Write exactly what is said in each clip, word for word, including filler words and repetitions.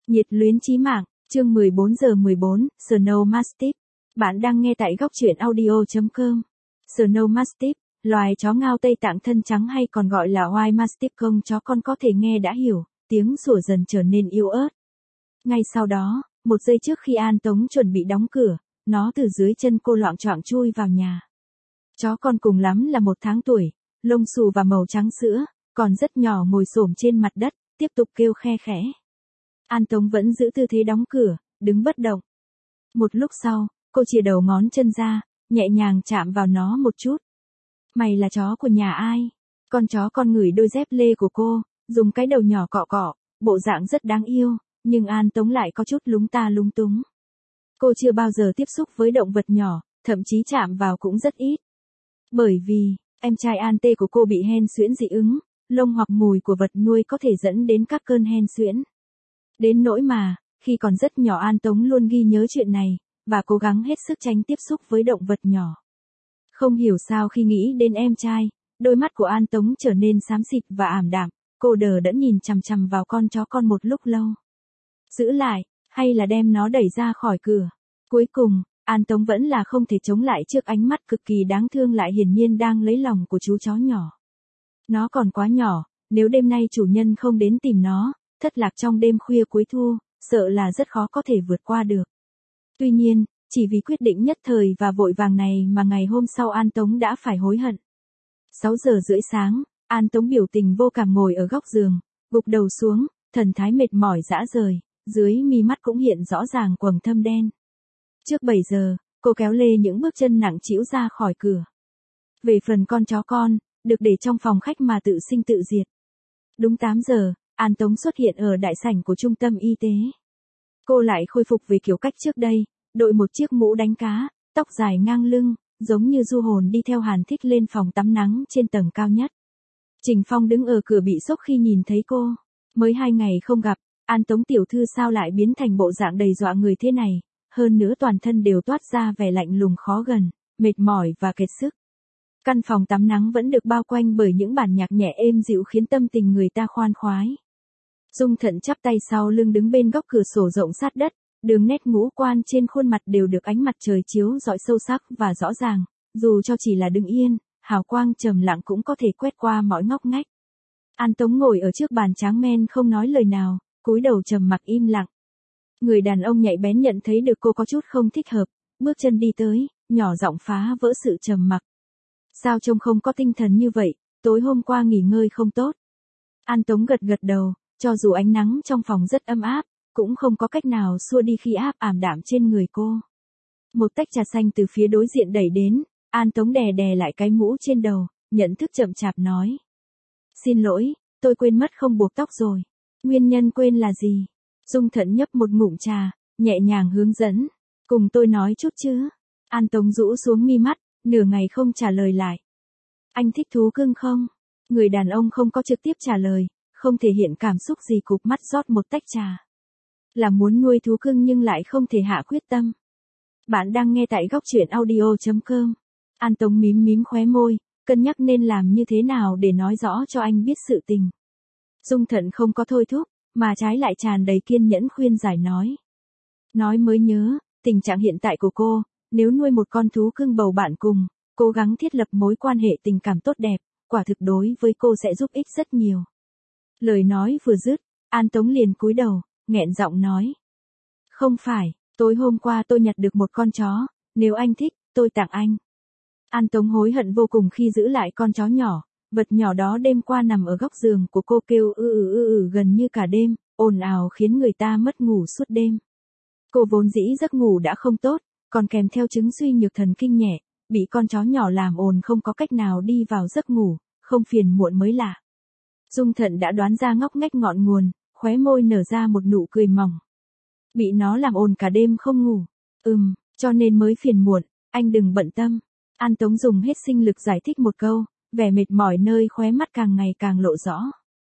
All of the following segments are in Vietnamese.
Nhiệt luyến chí mạng, chương mười bốn giờ mười bốn, Snow Mastiff. Bạn đang nghe tại góc truyện audio chấm com. Snow Mastiff, loài chó ngao Tây Tạng thân trắng hay còn gọi là White Mastiff công chó con có thể nghe đã hiểu, tiếng sủa dần trở nên yếu ớt. Ngay sau đó, một giây trước khi An Tống chuẩn bị đóng cửa, nó từ dưới chân cô loạng choạng chui vào nhà. Chó con cùng lắm là một tháng tuổi, lông xù và màu trắng sữa, còn rất nhỏ ngồi xổm trên mặt đất, tiếp tục kêu khe khẽ. An Tống vẫn giữ tư thế đóng cửa, đứng bất động. Một lúc sau, cô chìa đầu ngón chân ra, nhẹ nhàng chạm vào nó một chút. Mày là chó của nhà ai? Con chó con ngửi đôi dép lê của cô, dùng cái đầu nhỏ cọ cọ, bộ dạng rất đáng yêu, nhưng An Tống lại có chút lúng ta lúng túng. Cô chưa bao giờ tiếp xúc với động vật nhỏ, thậm chí chạm vào cũng rất ít. Bởi vì, em trai An Tê của cô bị hen suyễn dị ứng, lông hoặc mùi của vật nuôi có thể dẫn đến các cơn hen suyễn. Đến nỗi mà, khi còn rất nhỏ An Tống luôn ghi nhớ chuyện này, và cố gắng hết sức tránh tiếp xúc với động vật nhỏ. Không hiểu sao khi nghĩ đến em trai, đôi mắt của An Tống trở nên xám xịt và ảm đạm, cô đờ đẫn nhìn chằm chằm vào con chó con một lúc lâu. Giữ lại, hay là đem nó đẩy ra khỏi cửa? Cuối cùng, An Tống vẫn là không thể chống lại trước ánh mắt cực kỳ đáng thương lại hiển nhiên đang lấy lòng của chú chó nhỏ. Nó còn quá nhỏ, nếu đêm nay chủ nhân không đến tìm nó, thất lạc trong đêm khuya cuối thu, sợ là rất khó có thể vượt qua được. Tuy nhiên, chỉ vì quyết định nhất thời và vội vàng này mà ngày hôm sau An Tống đã phải hối hận. sáu giờ rưỡi sáng, An Tống biểu tình vô cảm ngồi ở góc giường, gục đầu xuống, thần thái mệt mỏi rã rời, dưới mi mắt cũng hiện rõ ràng quầng thâm đen. Trước bảy giờ, cô kéo lê những bước chân nặng trĩu ra khỏi cửa. Về phần con chó con, được để trong phòng khách mà tự sinh tự diệt. Đúng tám giờ, An Tống xuất hiện ở đại sảnh của trung tâm y tế. Cô lại khôi phục về kiểu cách trước đây, đội một chiếc mũ đánh cá, tóc dài ngang lưng, giống như du hồn đi theo Hàn Thích lên phòng tắm nắng trên tầng cao nhất. Trình Phong đứng ở cửa bị sốc khi nhìn thấy cô. Mới hai ngày không gặp, An Tống tiểu thư sao lại biến thành bộ dạng đầy dọa người thế này, hơn nữa toàn thân đều toát ra vẻ lạnh lùng khó gần, mệt mỏi và kiệt sức. Căn phòng tắm nắng vẫn được bao quanh bởi những bản nhạc nhẹ êm dịu khiến tâm tình người ta khoan khoái. Dung Thận chắp tay sau lưng đứng bên góc cửa sổ rộng sát đất, đường nét ngũ quan trên khuôn mặt đều được ánh mặt trời chiếu rọi sâu sắc và rõ ràng, dù cho chỉ là đứng yên, hào quang trầm lặng cũng có thể quét qua mọi ngóc ngách. An Tống ngồi ở trước bàn tráng men không nói lời nào, cúi đầu trầm mặc im lặng. Người đàn ông nhạy bén nhận thấy được cô có chút không thích hợp, bước chân đi tới, nhỏ giọng phá vỡ sự trầm mặc. Sao trông không có tinh thần như vậy, tối hôm qua nghỉ ngơi không tốt? An Tống gật gật đầu, cho dù ánh nắng trong phòng rất ấm áp, cũng không có cách nào xua đi khí áp ảm đạm trên người cô. Một tách trà xanh từ phía đối diện đẩy đến, An Tống đè đè lại cái mũ trên đầu, nhận thức chậm chạp nói. Xin lỗi, tôi quên mất không buộc tóc rồi. Nguyên nhân quên là gì? Dung Thận nhấp một ngụm trà, nhẹ nhàng hướng dẫn. Cùng tôi nói chút chứ. An Tống rũ xuống mi mắt, nửa ngày không trả lời lại. Anh thích thú cưng không? Người đàn ông không có trực tiếp trả lời, không thể hiện cảm xúc gì cụp mắt rót một tách trà. Là muốn nuôi thú cưng nhưng lại không thể hạ quyết tâm. Bạn đang nghe tại góc truyện audio chấm com. An Tống mím mím khóe môi, cân nhắc nên làm như thế nào để nói rõ cho anh biết sự tình. Dung Thận không có thôi thúc, mà trái lại tràn đầy kiên nhẫn khuyên giải nói. Nói mới nhớ, tình trạng hiện tại của cô, nếu nuôi một con thú cưng bầu bạn cùng, cố gắng thiết lập mối quan hệ tình cảm tốt đẹp, quả thực đối với cô sẽ giúp ích rất nhiều. Lời nói vừa dứt, An Tống liền cúi đầu, nghẹn giọng nói. Không phải, tối hôm qua tôi nhặt được một con chó, nếu anh thích, tôi tặng anh. An Tống hối hận vô cùng khi giữ lại con chó nhỏ, vật nhỏ đó đêm qua nằm ở góc giường của cô kêu ư ư ư ư gần như cả đêm, ồn ào khiến người ta mất ngủ suốt đêm. Cô vốn dĩ giấc ngủ đã không tốt, còn kèm theo chứng suy nhược thần kinh nhẹ, bị con chó nhỏ làm ồn không có cách nào đi vào giấc ngủ, không phiền muộn mới lạ. Dung Thận đã đoán ra ngóc ngách ngọn nguồn, khóe môi nở ra một nụ cười mỏng. Bị nó làm ồn cả đêm không ngủ. Ừm, cho nên mới phiền muộn, anh đừng bận tâm. An Tống dùng hết sinh lực giải thích một câu, vẻ mệt mỏi nơi khóe mắt càng ngày càng lộ rõ.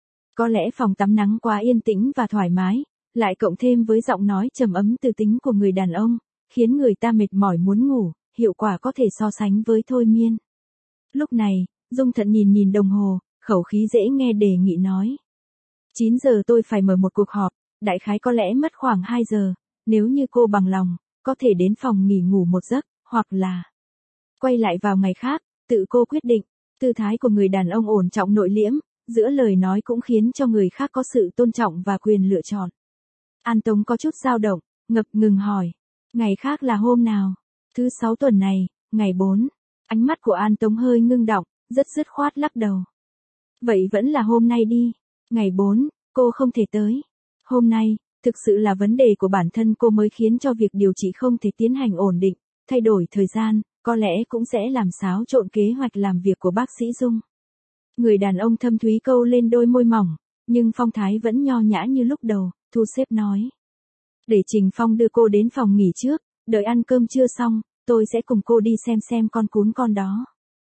Có lẽ phòng tắm nắng quá yên tĩnh và thoải mái, lại cộng thêm với giọng nói trầm ấm từ tính của người đàn ông, khiến người ta mệt mỏi muốn ngủ, hiệu quả có thể so sánh với thôi miên. Lúc này, Dung Thận nhìn nhìn đồng hồ, khẩu khí dễ nghe đề nghị nói. chín giờ tôi phải mở một cuộc họp, Đại khái có lẽ mất khoảng hai giờ, nếu như cô bằng lòng, có thể đến phòng nghỉ ngủ một giấc, hoặc là quay lại vào ngày khác, tự cô quyết định. Tư thái của người đàn ông ổn trọng nội liễm, giữa lời nói cũng khiến cho người khác có sự tôn trọng và quyền lựa chọn. An Tống có chút dao động, ngập ngừng hỏi. Ngày khác là hôm nào? Thứ sáu tuần này, ngày bốn. Ánh mắt của An Tống hơi ngưng đọng, rất dứt khoát lắc đầu. Vậy vẫn là hôm nay đi. Ngày bốn, cô không thể tới. Hôm nay, thực sự là vấn đề của bản thân cô mới khiến cho việc điều trị không thể tiến hành ổn định, thay đổi thời gian, có lẽ cũng sẽ làm xáo trộn kế hoạch làm việc của bác sĩ Dung. Người đàn ông thâm thúy câu lên đôi môi mỏng, nhưng phong thái vẫn nho nhã như lúc đầu, thu xếp nói. Để Trình Phong đưa cô đến phòng nghỉ trước, đợi ăn cơm trưa xong, tôi sẽ cùng cô đi xem xem con cún con đó.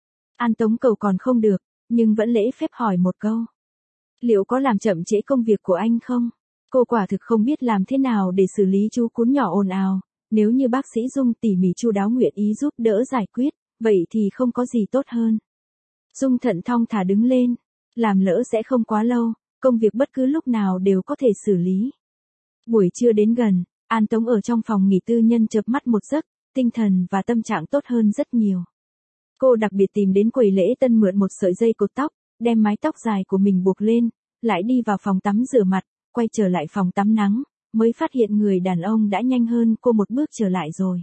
An Tống cầu còn không được, nhưng vẫn lễ phép hỏi một câu. Liệu có làm chậm trễ công việc của anh không? Cô quả thực không biết làm thế nào để xử lý chú cún nhỏ ồn ào, nếu như bác sĩ Dung tỉ mỉ chu đáo nguyện ý giúp đỡ giải quyết, vậy thì không có gì tốt hơn. Dung thận thong thả đứng lên, làm lỡ sẽ không quá lâu, công việc bất cứ lúc nào đều có thể xử lý. Buổi trưa đến gần, An Tống ở trong phòng nghỉ tư nhân chợp mắt một giấc, tinh thần và tâm trạng tốt hơn rất nhiều. Cô đặc biệt tìm đến quầy lễ tân mượn một sợi dây cột tóc, đem mái tóc dài của mình buộc lên, lại đi vào phòng tắm rửa mặt, quay trở lại phòng tắm nắng, mới phát hiện người đàn ông đã nhanh hơn cô một bước trở lại rồi.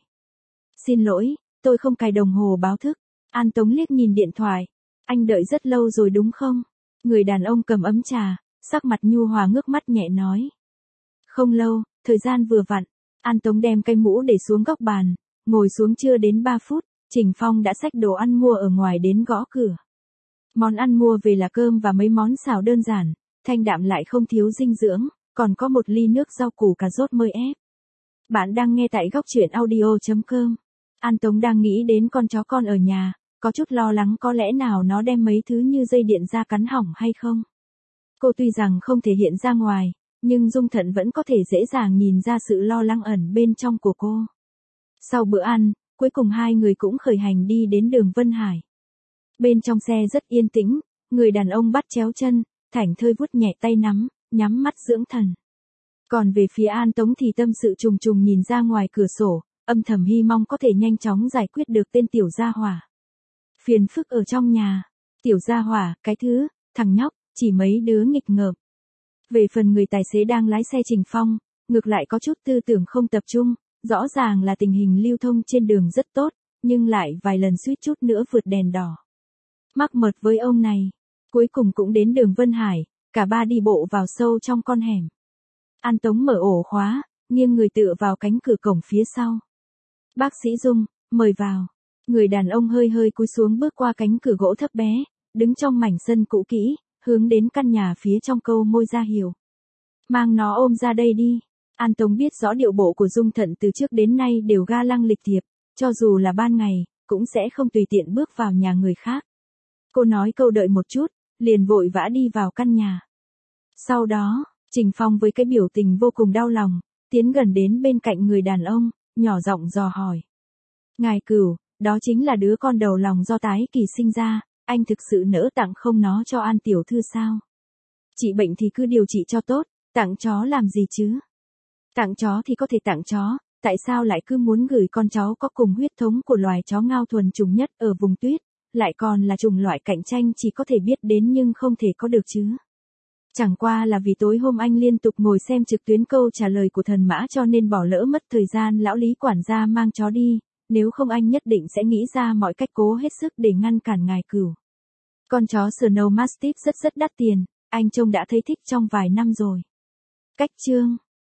Xin lỗi, tôi không cài đồng hồ báo thức. An Tống liếc nhìn điện thoại. Anh đợi rất lâu rồi đúng không? Người đàn ông cầm ấm trà, sắc mặt nhu hòa ngước mắt nhẹ nói. Không lâu, thời gian vừa vặn. An Tống đem cây mũ để xuống góc bàn, ngồi xuống chưa đến ba phút, Trình Phong đã xách đồ ăn mua ở ngoài đến gõ cửa. Món ăn mua về là cơm và mấy món xào đơn giản, thanh đạm lại không thiếu dinh dưỡng, còn có một ly nước rau củ cà rốt mới ép. Bạn đang nghe tại góc truyện audio chấm com. An Tống đang nghĩ đến con chó con ở nhà, có chút lo lắng có lẽ nào nó đem mấy thứ như dây điện ra cắn hỏng hay không. Cô tuy rằng không thể hiện ra ngoài, nhưng Dung Thận vẫn có thể dễ dàng nhìn ra sự lo lắng ẩn bên trong của cô. Sau bữa ăn, cuối cùng hai người cũng khởi hành đi đến đường Vân Hải. Bên trong xe rất yên tĩnh, người đàn ông bắt chéo chân, thảnh thơi vuốt nhẹ tay nắm, nhắm mắt dưỡng thần. Còn về phía An Tống thì tâm sự trùng trùng nhìn ra ngoài cửa sổ, âm thầm hy mong có thể nhanh chóng giải quyết được tên tiểu gia hỏa. Phiền phức ở trong nhà. Tiểu gia hỏa, cái thứ, thằng nhóc, chỉ mấy đứa nghịch ngợm. Về phần người tài xế đang lái xe Trình Phong, ngược lại có chút tư tưởng không tập trung, rõ ràng là tình hình lưu thông trên đường rất tốt, nhưng lại vài lần suýt chút nữa vượt đèn đỏ. Mắc mệt với ông này. Cuối cùng cũng đến đường Vân Hải, cả ba đi bộ vào sâu trong con hẻm. An Tống mở ổ khóa, nghiêng người tựa vào cánh cửa cổng phía sau. Bác sĩ Dung, mời vào. Người đàn ông hơi hơi cúi xuống bước qua cánh cửa gỗ thấp bé, đứng trong mảnh sân cũ kỹ, hướng đến căn nhà phía trong câu môi ra hiệu. Mang nó ôm ra đây đi. An Tống biết rõ điệu bộ của Dung Thận từ trước đến nay đều ga lăng lịch thiệp, cho dù là ban ngày, cũng sẽ không tùy tiện bước vào nhà người khác. Cô nói câu đợi một chút, liền vội vã đi vào căn nhà. Sau đó, Trình Phong với cái biểu tình vô cùng đau lòng, tiến gần đến bên cạnh người đàn ông, nhỏ giọng dò hỏi. Ngài Cửu, đó chính là đứa con đầu lòng do tái kỳ sinh ra, anh thực sự nỡ tặng không nó cho An tiểu thư sao? Trị bệnh thì cứ điều trị cho tốt, tặng chó làm gì chứ? Tặng chó thì có thể tặng chó, tại sao lại cứ muốn gửi con cháu có cùng huyết thống của loài chó ngao thuần chủng nhất ở vùng tuyết, lại còn là chủng loại cạnh tranh chỉ có thể biết đến nhưng không thể có được chứ? Chẳng qua là vì tối hôm anh liên tục ngồi xem trực tuyến câu trả lời của thần mã cho nên bỏ lỡ mất thời gian lão lý quản gia mang chó đi, nếu không anh nhất định sẽ nghĩ ra mọi cách cố hết sức để ngăn cản ngài Cửu. Con chó Snow Mastiff rất rất đắt tiền, anh trông đã thấy thích trong vài năm rồi. Cách chương